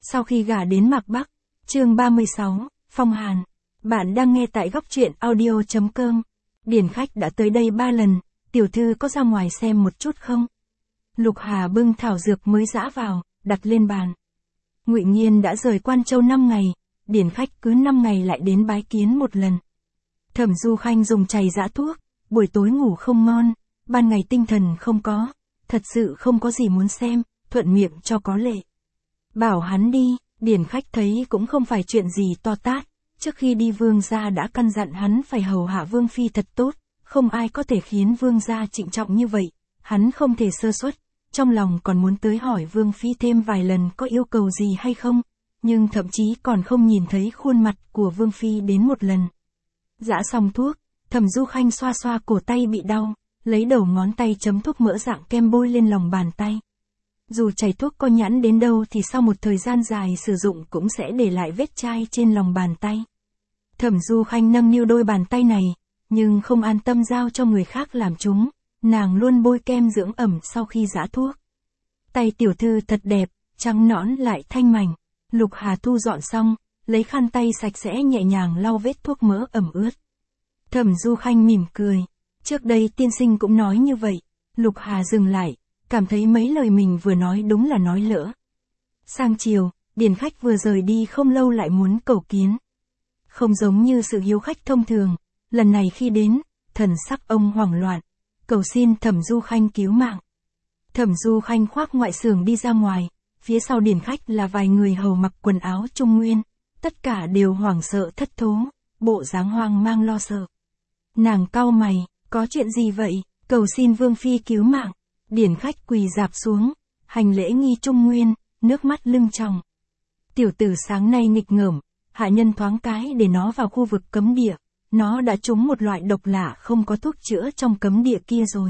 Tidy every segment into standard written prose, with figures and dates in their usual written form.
Sau khi gả đến Mạc Bắc, chương 36, Phong Hàn. Bạn đang nghe tại góc truyện audio.com. Điển khách đã tới đây 3 lần, tiểu thư có ra ngoài xem một chút không? Lục Hà bưng thảo dược mới giã vào, đặt lên bàn. Ngụy Nghiên đã rời Quan Châu 5 ngày, điển khách cứ 5 ngày lại đến bái kiến một lần. Thẩm Du Khanh dùng chày giã thuốc, buổi tối ngủ không ngon, ban ngày tinh thần không có, thật sự không có gì muốn xem, thuận miệng cho có lệ. Bảo hắn đi, điển khách thấy cũng không phải chuyện gì to tát, trước khi đi vương gia đã căn dặn hắn phải hầu hạ vương phi thật tốt, không ai có thể khiến vương gia trịnh trọng như vậy, hắn không thể sơ suất, trong lòng còn muốn tới hỏi vương phi thêm vài lần có yêu cầu gì hay không, nhưng thậm chí còn không nhìn thấy khuôn mặt của vương phi đến một lần. Giã xong thuốc, Thẩm Du Khanh xoa xoa cổ tay bị đau, lấy đầu ngón tay chấm thuốc mỡ dạng kem bôi lên lòng bàn tay. Dù chảy thuốc có nhẵn đến đâu thì sau một thời gian dài sử dụng cũng sẽ để lại vết chai trên lòng bàn tay. Thẩm Du Khanh nâng niu đôi bàn tay này, nhưng không an tâm giao cho người khác làm chúng, nàng luôn bôi kem dưỡng ẩm sau khi giã thuốc. Tay tiểu thư thật đẹp, trắng nõn lại thanh mảnh. Lục Hà thu dọn xong, lấy khăn tay sạch sẽ nhẹ nhàng lau vết thuốc mỡ ẩm ướt. Thẩm Du Khanh mỉm cười, trước đây tiên sinh cũng nói như vậy. Lục Hà dừng lại, cảm thấy mấy lời mình vừa nói đúng là nói lỡ. Sang chiều, điển khách vừa rời đi không lâu lại muốn cầu kiến. Không giống như sự hiếu khách thông thường, lần này khi đến, thần sắc ông hoảng loạn, cầu xin Thẩm Du Khanh cứu mạng. Thẩm Du Khanh khoác ngoại xưởng đi ra ngoài, phía sau điển khách là vài người hầu mặc quần áo Trung Nguyên, tất cả đều hoảng sợ thất thố, bộ dáng hoang mang lo sợ. Nàng cau mày, có chuyện gì vậy, cầu xin vương phi cứu mạng. Điển khách quỳ rạp xuống, hành lễ nghi Trung Nguyên, nước mắt lưng tròng. Tiểu tử sáng nay nghịch ngợm, hạ nhân thoáng cái để nó vào khu vực cấm địa, nó đã trúng một loại độc lạ không có thuốc chữa trong cấm địa kia rồi.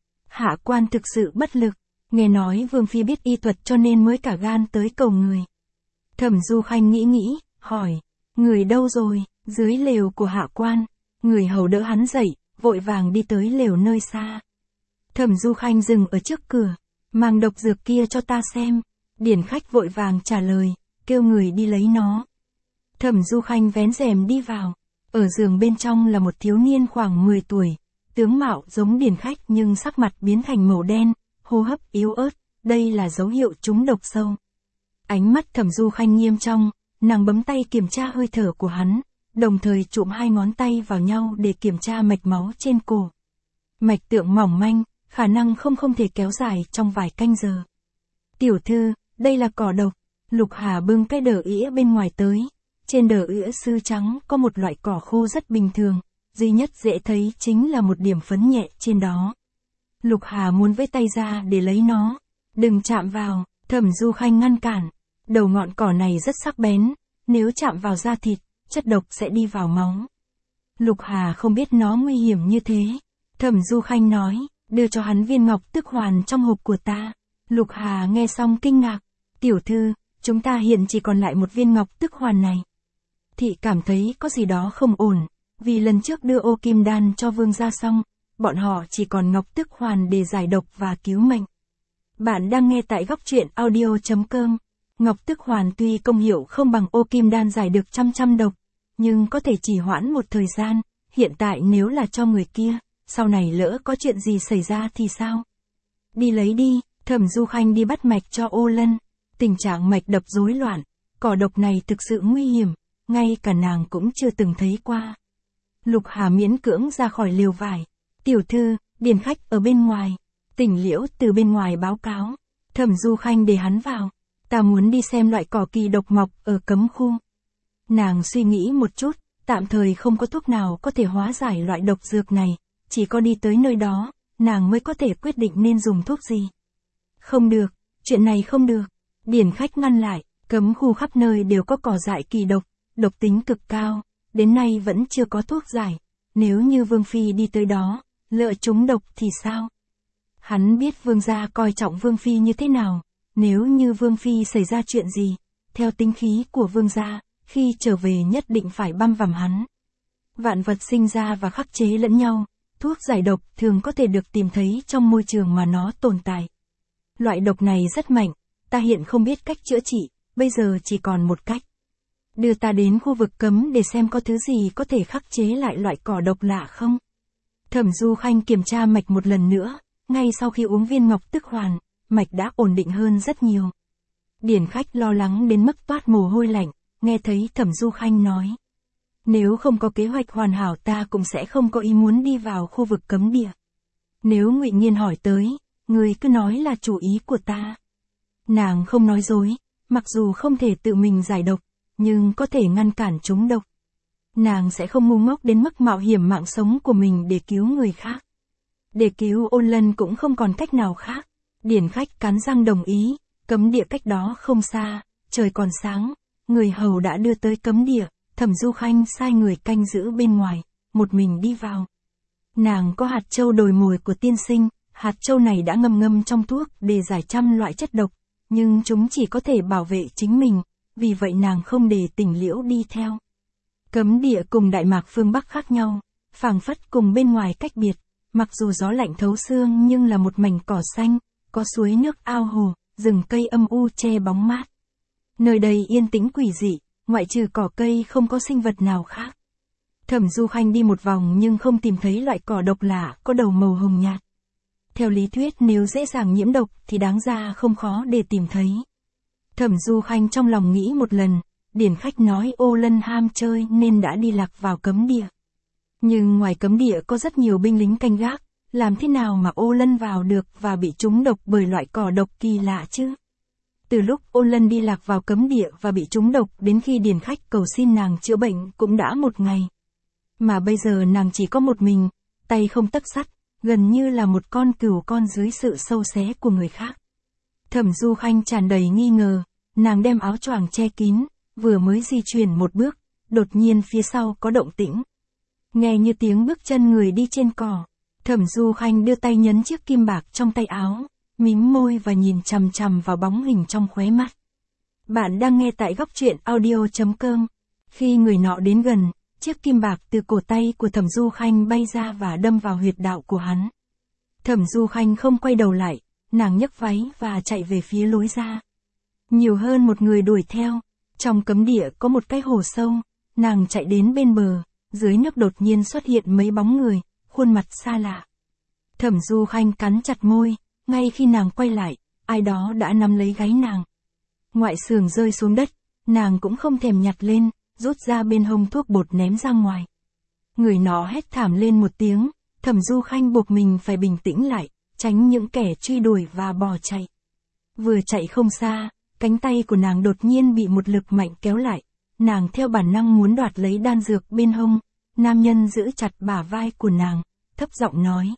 Hạ quan thực sự bất lực, nghe nói vương phi biết y thuật cho nên mới cả gan tới cầu người. Thẩm Du Khanh nghĩ, hỏi, người đâu rồi? Dưới lều của hạ quan. Người hầu đỡ hắn dậy, vội vàng đi tới lều nơi xa. Thẩm Du Khanh dừng ở trước cửa, mang độc dược kia cho ta xem. Điển khách vội vàng trả lời, kêu người đi lấy nó. Thẩm Du Khanh vén rèm đi vào, ở giường bên trong là một thiếu niên khoảng 10 tuổi, tướng mạo giống điển khách nhưng sắc mặt biến thành màu đen, hô hấp yếu ớt, đây là dấu hiệu trúng độc sâu. Ánh mắt Thẩm Du Khanh nghiêm trong, nàng bấm tay kiểm tra hơi thở của hắn, đồng thời trụm hai ngón tay vào nhau để kiểm tra mạch máu trên cổ. Mạch tượng mỏng manh, khả năng không thể kéo dài trong vài canh giờ. Tiểu thư, đây là cỏ độc. Lục Hà bưng cái đờ ỉa bên ngoài tới. Trên đờ ỉa sư trắng có một loại cỏ khô rất bình thường, duy nhất dễ thấy chính là một điểm phấn nhẹ trên đó. Lục Hà muốn vẫy tay ra để lấy nó. Đừng chạm vào, Thẩm Du Khanh ngăn cản. Đầu ngọn cỏ này rất sắc bén, nếu chạm vào da thịt, chất độc sẽ đi vào máu. Lục Hà không biết nó nguy hiểm như thế. Thẩm Du Khanh nói, đưa cho hắn viên ngọc tức hoàn trong hộp của ta. Lục Hà nghe xong kinh ngạc, tiểu thư, chúng ta hiện chỉ còn lại một viên ngọc tức hoàn này. Thị cảm thấy có gì đó không ổn, vì lần trước đưa ô kim đan cho vương gia xong, bọn họ chỉ còn ngọc tức hoàn để giải độc và cứu mệnh. Bạn đang nghe tại góc truyện audio.com. Ngọc tức hoàn tuy công hiệu không bằng ô kim đan giải được trăm độc, nhưng có thể trì hoãn một thời gian, hiện tại nếu là cho người kia, sau này lỡ có chuyện gì xảy ra thì sao? Đi lấy đi, Thẩm Du Khanh đi bắt mạch cho Ô Lân, tình trạng mạch đập rối loạn, cỏ độc này thực sự nguy hiểm, ngay cả nàng cũng chưa từng thấy qua. Lục Hà miễn cưỡng ra khỏi lều vải, tiểu thư, điển khách ở bên ngoài, Tỉnh Liễu từ bên ngoài báo cáo, Thẩm Du Khanh để hắn vào. Ta muốn đi xem loại cỏ kỳ độc mọc ở cấm khu. Nàng suy nghĩ một chút, tạm thời không có thuốc nào có thể hóa giải loại độc dược này, chỉ có đi tới nơi đó, nàng mới có thể quyết định nên dùng thuốc gì. Không được, chuyện này không được. Điển khách ngăn lại, cấm khu khắp nơi đều có cỏ dại kỳ độc, độc tính cực cao, đến nay vẫn chưa có thuốc giải. Nếu như vương phi đi tới đó, lỡ trúng độc thì sao? Hắn biết vương gia coi trọng vương phi như thế nào. Nếu như vương phi xảy ra chuyện gì, theo tính khí của vương gia, khi trở về nhất định phải băm vằm hắn. Vạn vật sinh ra và khắc chế lẫn nhau, thuốc giải độc thường có thể được tìm thấy trong môi trường mà nó tồn tại. Loại độc này rất mạnh, ta hiện không biết cách chữa trị, bây giờ chỉ còn một cách. Đưa ta đến khu vực cấm để xem có thứ gì có thể khắc chế lại loại cỏ độc lạ không. Thẩm Du Khanh kiểm tra mạch một lần nữa, ngay sau khi uống viên ngọc tức hoàn, mạch đã ổn định hơn rất nhiều. Điển khách lo lắng đến mức toát mồ hôi lạnh, nghe thấy Thẩm Du Khanh nói. Nếu không có kế hoạch hoàn hảo ta cũng sẽ không có ý muốn đi vào khu vực cấm địa. Nếu Ngụy Nghiên hỏi tới, người cứ nói là chủ ý của ta. Nàng không nói dối, mặc dù không thể tự mình giải độc, nhưng có thể ngăn cản chúng độc. Nàng sẽ không ngu ngốc đến mức mạo hiểm mạng sống của mình để cứu người khác. Để cứu Ôn Lân cũng không còn cách nào khác. Điển khách cắn răng đồng ý, cấm địa cách đó không xa, trời còn sáng, người hầu đã đưa tới cấm địa, Thẩm Du Khanh sai người canh giữ bên ngoài, một mình đi vào. Nàng có hạt châu đồi mồi của tiên sinh, hạt châu này đã ngâm trong thuốc để giải trăm loại chất độc, nhưng chúng chỉ có thể bảo vệ chính mình, vì vậy nàng không để Tỉnh Liễu đi theo. Cấm địa cùng Đại Mạc phương Bắc khác nhau, phảng phất cùng bên ngoài cách biệt, mặc dù gió lạnh thấu xương nhưng là một mảnh cỏ xanh, có suối nước ao hồ, rừng cây âm u che bóng mát. Nơi đây yên tĩnh quỷ dị, ngoại trừ cỏ cây không có sinh vật nào khác. Thẩm Du Khanh đi một vòng nhưng không tìm thấy loại cỏ độc lạ có đầu màu hồng nhạt. Theo lý thuyết nếu dễ dàng nhiễm độc thì đáng ra không khó để tìm thấy. Thẩm Du Khanh trong lòng nghĩ một lần, điển khách nói Ô Lân ham chơi nên đã đi lạc vào cấm địa. Nhưng ngoài cấm địa có rất nhiều binh lính canh gác, làm thế nào mà Ô Lân vào được và bị trúng độc bởi loại cỏ độc kỳ lạ chứ? Từ lúc Ô Lân đi lạc vào cấm địa và bị trúng độc đến khi điển khách cầu xin nàng chữa bệnh cũng đã một ngày. Mà bây giờ nàng chỉ có một mình, tay không tấc sắt, gần như là một con cừu con dưới sự sâu xé của người khác. Thẩm Du Khanh tràn đầy nghi ngờ, nàng đem áo choàng che kín, vừa mới di chuyển một bước, đột nhiên phía sau có động tĩnh. Nghe như tiếng bước chân người đi trên cỏ, Thẩm Du Khanh đưa tay nhấn chiếc kim bạc trong tay áo, mím môi và nhìn chằm chằm vào bóng hình trong khóe mắt. Bạn đang nghe tại góc truyện audio.com. Khi người nọ đến gần, chiếc kim bạc từ cổ tay của Thẩm Du Khanh bay ra và đâm vào huyệt đạo của hắn. Thẩm Du Khanh không quay đầu lại, nàng nhấc váy và chạy về phía lối ra. Nhiều hơn một người đuổi theo, trong cấm địa có một cái hồ sâu, nàng chạy đến bên bờ, dưới nước đột nhiên xuất hiện mấy bóng người, khuôn mặt xa lạ. Thẩm Du Khanh cắn chặt môi, ngay khi nàng quay lại, ai đó đã nắm lấy gáy nàng. Ngoại xương rơi xuống đất, nàng cũng không thèm nhặt lên, rút ra bên hông thuốc bột ném ra ngoài. Người nọ hét thảm lên một tiếng, Thẩm Du Khanh buộc mình phải bình tĩnh lại, tránh những kẻ truy đuổi và bỏ chạy. Vừa chạy không xa, cánh tay của nàng đột nhiên bị một lực mạnh kéo lại, nàng theo bản năng muốn đoạt lấy đan dược bên hông, nam nhân giữ chặt bả vai của nàng, thấp giọng nói.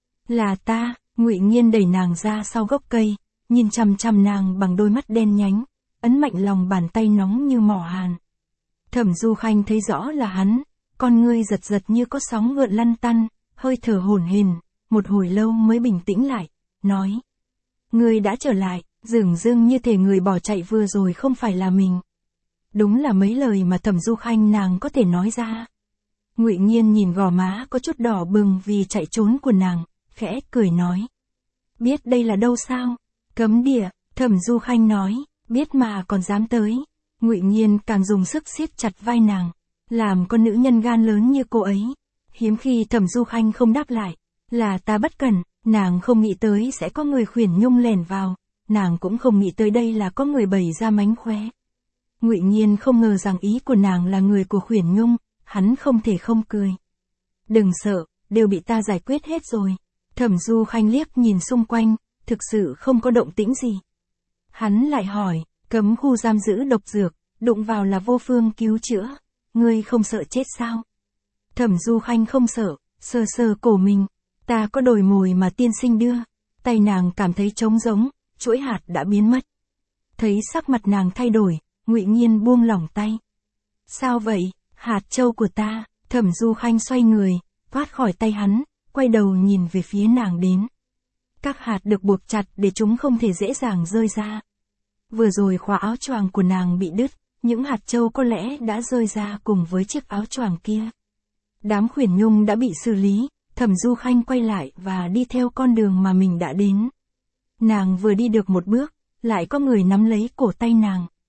Là ta. Ngụy Nghiên đẩy nàng ra sau gốc cây, nhìn chằm chằm nàng bằng đôi mắt đen nhánh, ấn mạnh lòng bàn tay nóng như mỏ hàn. Thẩm Du Khanh thấy rõ là hắn, con ngươi giật giật như có sóng gợn lăn tăn, hơi thở hổn hển, một hồi lâu mới bình tĩnh lại, nói. Ngươi đã trở lại, dửng dưng như thể người bỏ chạy vừa rồi không phải là mình. Đúng là mấy lời mà Thẩm Du Khanh nàng có thể nói ra. Ngụy Nghiên nhìn gò má có chút đỏ bừng vì chạy trốn của nàng, khẽ cười nói. Biết đây là đâu sao? Cấm địa. Thẩm Du Khanh nói, biết mà còn dám tới. Ngụy Nghiên càng dùng sức siết chặt vai nàng, làm con nữ nhân gan lớn như cô ấy. Hiếm khi Thẩm Du Khanh không đáp lại, là ta bất cẩn, nàng không nghĩ tới sẽ có người khuyển nhung lẻn vào, nàng cũng không nghĩ tới đây là có người bày ra mánh khóe. Ngụy Nghiên không ngờ rằng ý của nàng là người của khuyển nhung, hắn không thể không cười. Đừng sợ, đều bị ta giải quyết hết rồi. Thẩm Du Khanh liếc nhìn xung quanh, thực sự không có động tĩnh gì. Hắn lại hỏi, cấm khu giam giữ độc dược, đụng vào là vô phương cứu chữa, ngươi không sợ chết sao? Thẩm Du Khanh không sợ, sờ sờ cổ mình, ta có đồi mồi mà tiên sinh đưa, tay nàng cảm thấy trống rỗng, chuỗi hạt đã biến mất. Thấy sắc mặt nàng thay đổi, Ngụy Nghiên buông lỏng tay. Sao vậy, hạt châu của ta? Thẩm Du Khanh xoay người, thoát khỏi tay hắn, quay đầu nhìn về phía nàng đến. Các hạt được buộc chặt để chúng không thể dễ dàng rơi ra. Vừa rồi khóa áo choàng của nàng bị đứt, những hạt châu có lẽ đã rơi ra cùng với chiếc áo choàng kia. Đám khuyển nhung đã bị xử lý, Thẩm Du Khanh quay lại và đi theo con đường mà mình đã đến. Nàng vừa đi được một bước, lại có người nắm lấy cổ tay nàng.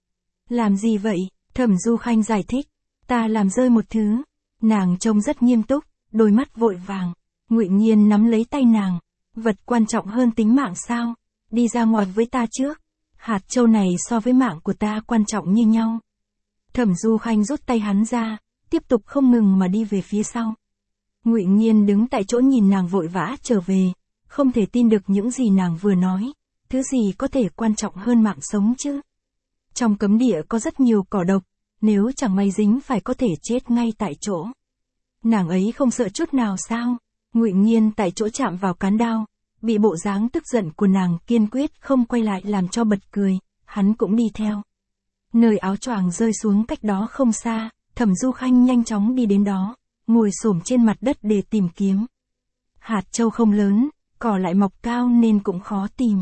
Làm gì vậy? Thẩm Du Khanh giải thích. Ta làm rơi một thứ. Nàng trông rất nghiêm túc, đôi mắt vội vàng. Ngụy Nhiên nắm lấy tay nàng. Vật quan trọng hơn tính mạng sao? Đi ra ngoài với ta trước. Hạt châu này so với mạng của ta quan trọng như nhau. Thẩm Du Khanh rút tay hắn ra, tiếp tục không ngừng mà đi về phía sau. Ngụy Nhiên đứng tại chỗ nhìn nàng vội vã trở về, không thể tin được những gì nàng vừa nói. Thứ gì có thể quan trọng hơn mạng sống chứ? Trong cấm địa có rất nhiều cỏ độc, nếu chẳng may dính phải có thể chết ngay tại chỗ. Nàng ấy không sợ chút nào sao? Ngụy Nhiên tại chỗ chạm vào cán đao, bị bộ dáng tức giận của nàng kiên quyết không quay lại làm cho bật cười, hắn cũng đi theo. Nơi áo choàng rơi xuống cách đó không xa, Thẩm Du Khanh nhanh chóng đi đến đó, ngồi xổm trên mặt đất để tìm kiếm. Hạt châu không lớn, cỏ lại mọc cao nên cũng khó tìm.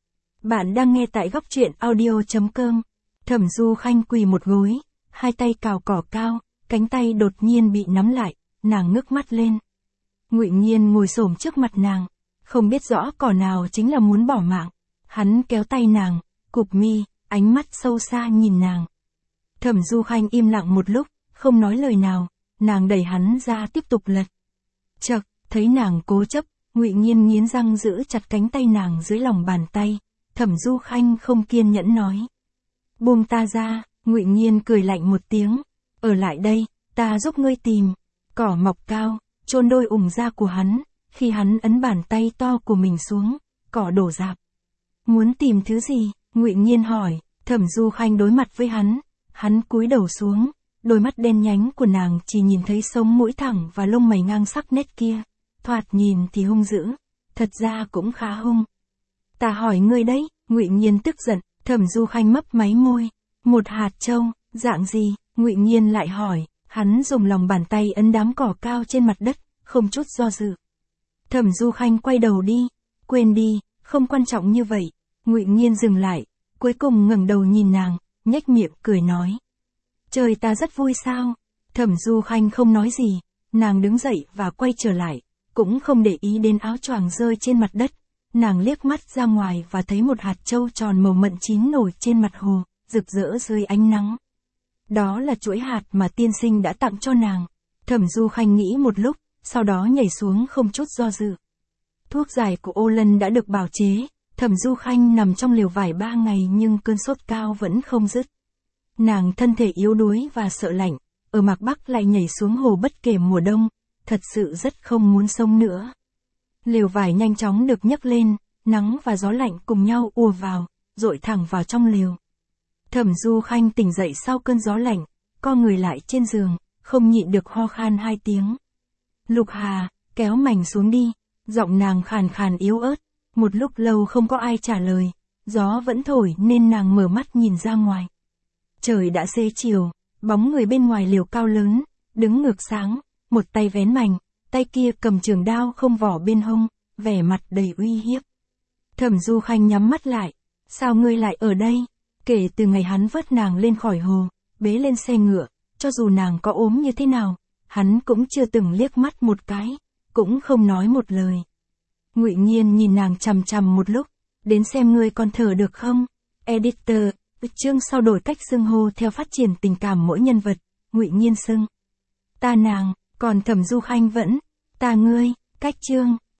Bạn đang nghe tại góc truyện audio.com. Thẩm Du Khanh quỳ một gối, hai tay cào cỏ cao, cánh tay đột nhiên bị nắm lại, nàng ngước mắt lên. Ngụy Nhiên ngồi xổm trước mặt nàng, không biết rõ cỏ nào chính là muốn bỏ mạng. Hắn kéo tay nàng, cụp mi, ánh mắt sâu xa nhìn nàng. Thẩm Du Khanh im lặng một lúc, không nói lời nào, nàng đẩy hắn ra tiếp tục lật. Chậc, thấy nàng cố chấp, Ngụy Nhiên nghiến răng giữ chặt cánh tay nàng dưới lòng bàn tay. Thẩm Du Khanh không kiên nhẫn nói. Buông ta ra, Ngụy Nhiên cười lạnh một tiếng. Ở lại đây, ta giúp ngươi tìm. Cỏ mọc cao, chôn đôi ủng da của hắn, khi hắn ấn bàn tay to của mình xuống, cỏ đổ rạp. Muốn tìm thứ gì? Ngụy Nhiên hỏi. Thẩm Du Khanh đối mặt với hắn cúi đầu xuống, đôi mắt đen nhánh của nàng chỉ nhìn thấy sống mũi thẳng và lông mày ngang sắc nét kia. Thoạt nhìn thì hung dữ, thật ra cũng khá hung. Ta hỏi ngươi đấy, Ngụy Nhiên tức giận. Thẩm Du Khanh mấp máy môi. Một hạt châu, dạng gì? Ngụy Nhiên lại hỏi. Hắn dùng lòng bàn tay ấn đám cỏ cao trên mặt đất, không chút do dự. Thẩm Du Khanh quay đầu đi. Quên đi, không quan trọng như vậy. Ngụy Nhiên dừng lại, cuối cùng ngẩng đầu nhìn nàng, nhếch miệng cười nói. Trời, ta rất vui sao? Thẩm Du Khanh không nói gì, nàng đứng dậy và quay trở lại, cũng không để ý đến áo choàng rơi trên mặt đất. Nàng liếc mắt ra ngoài và thấy một hạt châu tròn màu mận chín nổi trên mặt hồ, rực rỡ dưới ánh nắng. Đó là chuỗi hạt mà tiên sinh đã tặng cho nàng. Thẩm Du Khanh nghĩ một lúc, sau đó nhảy xuống không chút do dự. Thuốc giải của Ô Lân đã được bào chế, Thẩm Du Khanh nằm trong lều vải 3 ngày nhưng cơn sốt cao vẫn không dứt. Nàng thân thể yếu đuối và sợ lạnh, ở Mạc Bắc lại nhảy xuống hồ bất kể mùa đông, thật sự rất không muốn sống nữa. Lều vải nhanh chóng được nhấc lên, nắng và gió lạnh cùng nhau ùa vào, dội thẳng vào trong lều. Thẩm Du Khanh tỉnh dậy sau cơn gió lạnh, co người lại trên giường, không nhịn được ho khan 2 tiếng. Lục Hà, kéo mảnh xuống đi, giọng nàng khàn khàn yếu ớt. Một lúc lâu không có ai trả lời, gió vẫn thổi nên nàng mở mắt nhìn ra ngoài. Trời đã xế chiều, bóng người bên ngoài lều cao lớn, đứng ngược sáng, một tay vén mành, tay kia cầm trường đao không vỏ bên hông, vẻ mặt đầy uy hiếp. Thẩm Du Khanh nhắm mắt lại. Sao ngươi lại ở đây? Kể từ ngày hắn vớt nàng lên khỏi hồ, bế lên xe ngựa, cho dù nàng có ốm như thế nào, hắn cũng chưa từng liếc mắt một cái, cũng không nói một lời. Ngụy Nhiên nhìn nàng chằm chằm một lúc, đến xem ngươi còn thở được không? Editor, chương sau đổi cách xưng hô theo phát triển tình cảm mỗi nhân vật. Ngụy Nhiên xưng ta nàng, còn Thẩm Du Khanh vẫn ta ngươi. Cách chương